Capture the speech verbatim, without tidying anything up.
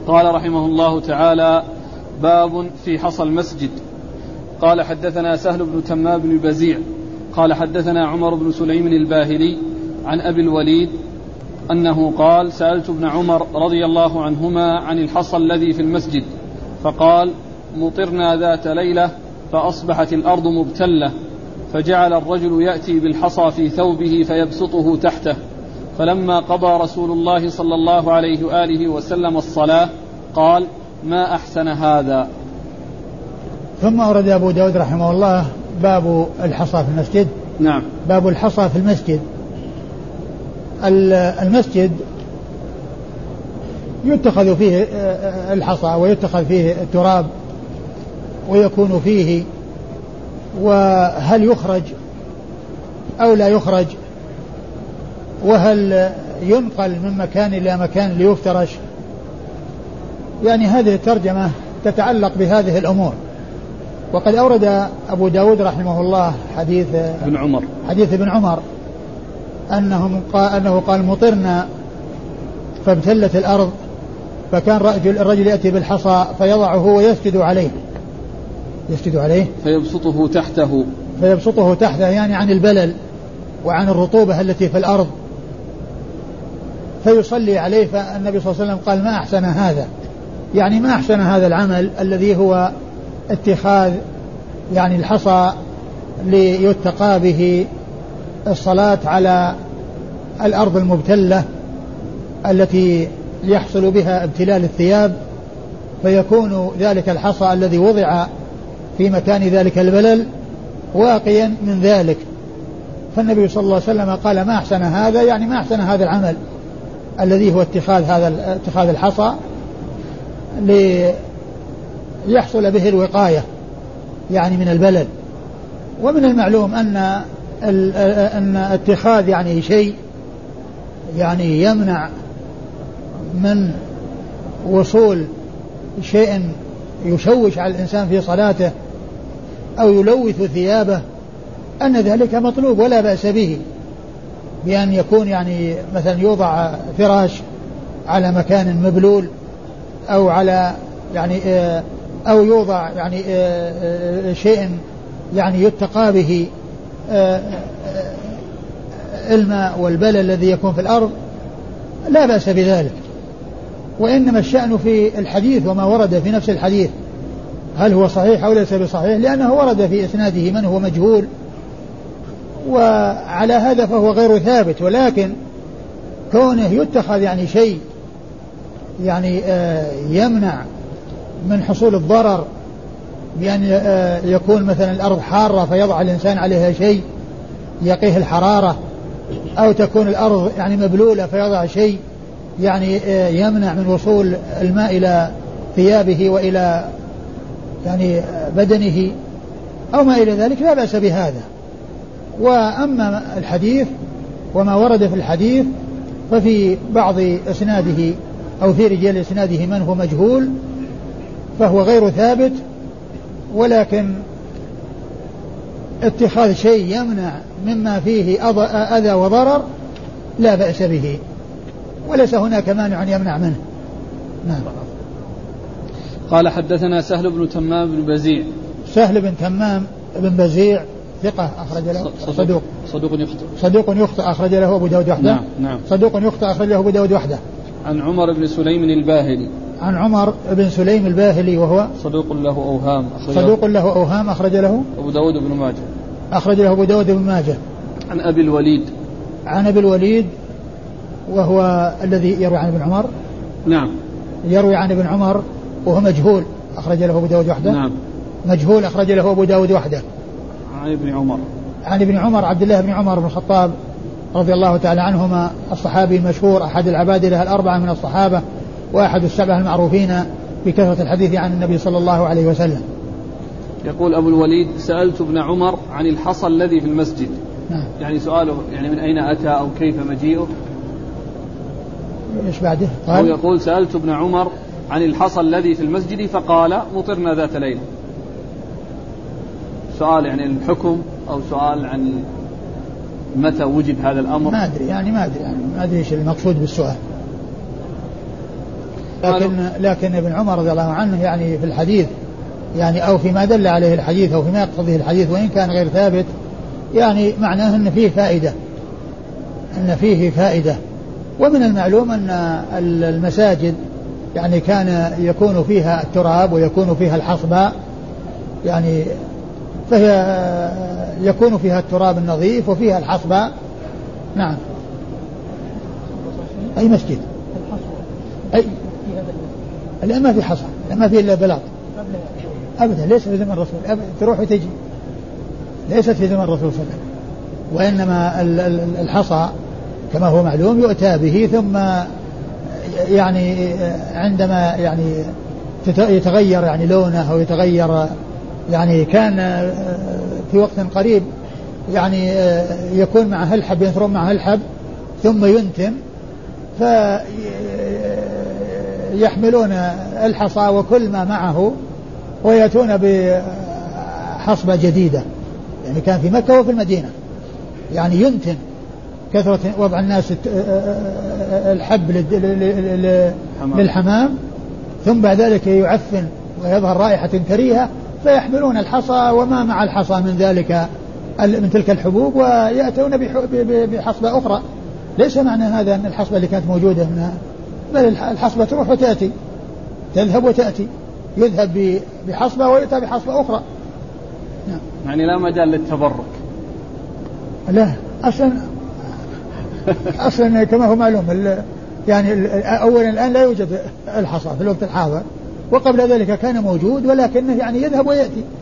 قال رحمه الله تعالى: باب في حصى المسجد. قال: حدثنا سهل بن تمام بن بزيع قال حدثنا عمر بن سليم الباهلي عن أبي الوليد أنه قال: سألت ابن عمر رضي الله عنهما عن الحصى الذي في المسجد، فقال: مطرنا ذات ليلة فأصبحت الأرض مبتلة، فجعل الرجل يأتي بالحصى في ثوبه فيبسطه تحته، فلما قضى رسول الله صلى الله عليه وآله وسلم الصلاة قال: ما أحسن هذا. ثم أورد أبو داود رحمه الله باب الحصى في المسجد. نعم. باب الحصى في المسجد. المسجد يتخذ فيه الحصى ويتخذ فيه التراب ويكون فيه، وهل يخرج أو لا يخرج، وهل ينقل من مكان إلى مكان ليفترش، يعني هذه الترجمة تتعلق بهذه الأمور. وقد أورد أبو داود رحمه الله حديث ابن عمر حديث ابن عمر أنه قال, أنه قال: مطرنا فابتلت الأرض، فكان رجل الرجل يأتي بالحصى فيضعه ويسجد عليه يسجد عليه فيبسطه تحته فيبسطه تحته يعني عن البلل وعن الرطوبة التي في الأرض، فيصلي عليه. فالنبي صلى الله عليه وسلم قال: ما أحسن هذا، يعني ما أحسن هذا العمل الذي هو اتخاذ يعني الحصى ليتقى به الصلاة على الأرض المبتلة التي يحصل بها ابتلال الثياب، فيكون ذلك الحصى الذي وضع في مكان ذلك البلل واقيا من ذلك. فالنبي صلى الله عليه وسلم قال: ما أحسن هذا، يعني ما أحسن هذا العمل الذي هو اتخاذ هذا اتخاذ الحصى ليحصل به الوقاية يعني من البلل. ومن المعلوم أن أن اتخاذ يعني شيء يعني يمنع من وصول شيء يشوش على الإنسان في صلاته أو يلوث ثيابه، أن ذلك مطلوب ولا بأس به، بأن يكون يعني مثلا يوضع فراش على مكان مبلول أو على يعني أو يوضع يعني شيء يعني يتقى به الماء والبلل الذي يكون في الأرض، لا بأس بذلك. وإنما الشأن في الحديث وما ورد في نفس الحديث، هل هو صحيح أو ليس بصحيح، لأنه ورد في إسناده من هو مجهول، وعلى هذا فهو غير ثابت. ولكن كونه يتخذ يعني شيء يعني يمنع من حصول الضرر، بأن يكون مثلا الأرض حارة فيضع الإنسان عليها شيء يقيه الحرارة، أو تكون الأرض يعني مبلولة فيضع شيء يعني يمنع من وصول الماء إلى ثيابه وإلى يعني بدنه أو ما إلى ذلك، لا بأس بهذا. وأما الحديث وما ورد في الحديث ففي بعض إسناده أو في رجال إسناده من هو مجهول فهو غير ثابت، ولكن اتخاذ شيء يمنع مما فيه أذى وضرر لا بأس به، وليس هناك مانع يمنع منه. نعم. قال: حدثنا سهل بن تمام بن بزيع. سهل بن تمام بن بزيع ثقة أخرج له صدوق صدوق يخطئ صدوق يخطئ أخرج له أبو داود وحده. نعم نعم. صدوق يخطئ أخرج له أبو داود وحده. عن عمر بن سليم الباهلي. عن عمر بن سليم الباهلي وهو صدوق له أوهام صدوق له أوهام أخرج له أبو داود بن ماجه أخرج له أبو داود بن ماجه. عن أبي الوليد. عن أبي الوليد وهو الذي يروي عن ابن عمر. نعم. يروي عن ابن عمر وهو مجهول أخرج له أبو داود وحده. نعم. مجهول أخرج له أبو داود وحده. عن ابن عمر. عن ابن عمر عبد الله بن عمر بن الخطاب رضي الله تعالى عنهما، الصحابي المشهور أحد العبادلة الأربعة من الصحابة، وأحد السبعة المعروفين بكثرة الحديث عن النبي صلى الله عليه وسلم. يقول أبو الوليد: سألت ابن عمر عن الحصى الذي في المسجد. نعم. يعني سؤاله يعني من أين أتى أو كيف مجيئه؟ إيش بعده؟ قال: أو يقول: سألت ابن عمر عن الحصى الذي في المسجد فقال: مطرنا ذات ليلة. سؤال يعني الحكم أو سؤال عن متى وجد هذا الأمر؟ ما أدري يعني ما أدري يعني ما أدري إيش المقصود بالسؤال. لكن لكن ابن عمر رضي الله عنه يعني في الحديث يعني أو فيما دل عليه الحديث أو فيما يقتضيه الحديث وإن كان غير ثابت يعني معناه أن فيه فائدة أن فيه فائدة. ومن المعلوم أن المساجد يعني كان يكون فيها التراب ويكون فيها الحصباء يعني فهي يكون فيها التراب النظيف وفيها الحصباء. نعم. أي مسجد أي الآن ما في حصى الآن ما في إلا بلاط أبدا ليس في زمن الرسول أبدا تروح وتجي ليست في زمن الرسول صلى الله عليه وسلم وإنما الحصى كما هو معلوم يؤتى به ثم يعني عندما يعني يتغير يعني لونه أو يتغير يعني كان في وقت قريب يعني يكون معه الحب ينثرون معه الحب ثم ينتم فيحملون الحصى وكل ما معه ويأتون بحصبة جديدة يعني كان في مكة وفي المدينة يعني ينتن كثرة وضع الناس الحب للحمام ثم بعد ذلك يعفن ويظهر رائحة كريهة فيحملون الحصى وما مع الحصى من ذلك من تلك الحبوب ويأتون بحصبة أخرى. ليس معنى هذا أن الحصبة اللي كانت موجودة منها بل الحصبة تروح وتأتي تذهب وتأتي يذهب بحصبة ويأتى بحصبة أخرى. نعم. يعني لا مجال للتبرك لا أصلا أصلا كما هو معلوم يعني أولا الآن لا يوجد الحصى في الوقت الحاضر وقبل ذلك كان موجود ولكنه يعني يذهب ويأتي